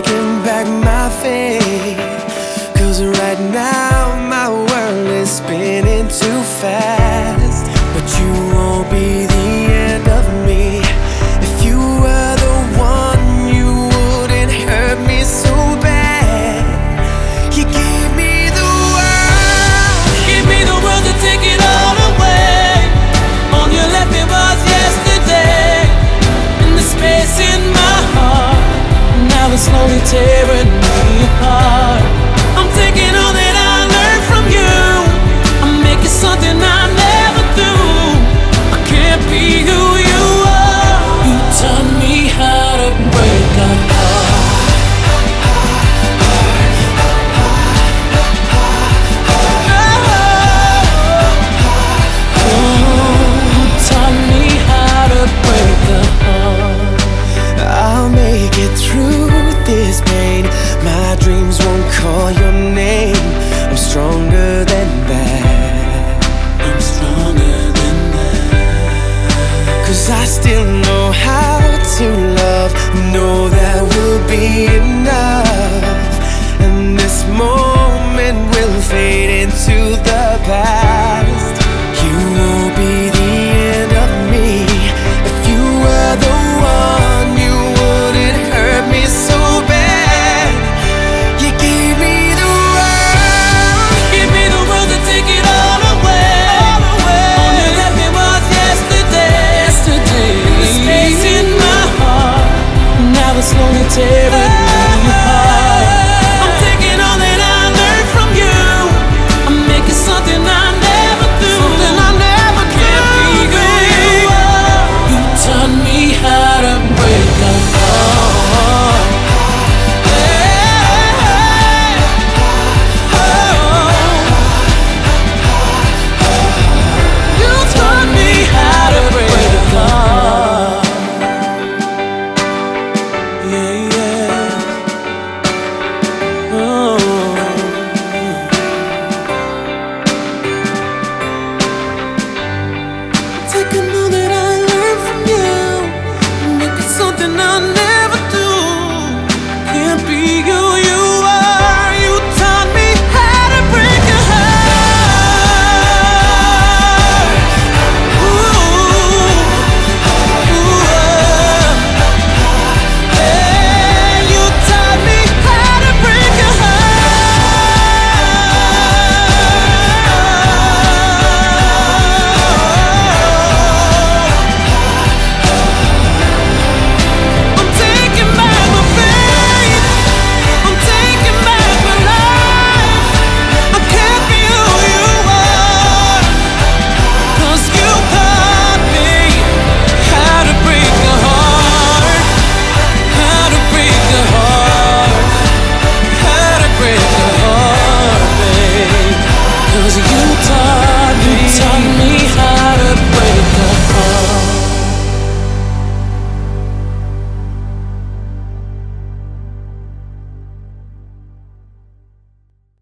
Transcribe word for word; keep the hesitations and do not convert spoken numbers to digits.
taking back my faith. Cause right now my world is spinning too fast. But you won't be the end of me. If you were the one, you wouldn't hurt me so bad. You gave me the world, Give me the world to take it all away. All you left me was yesterday, and the space in my heart. Now it's slowly tearing me apart. I'm taking all that I learned from you. I'm making something I never do. I can't be who you are. You taught me how to break a heart. I'll make it through this pain. My dreams won't call your name. I'm stronger than that. I'm stronger than that. Cause I still know how to love. Know that will be enough. And this moment will fade into the past. You won't be the end of me. If you were the one, you wouldn't hurt me so bad. You gave me the world, Give me the world to take it all away. All away. All you left me was yesterday. Yesterday. And the space in my heart. Now it's slowly tearing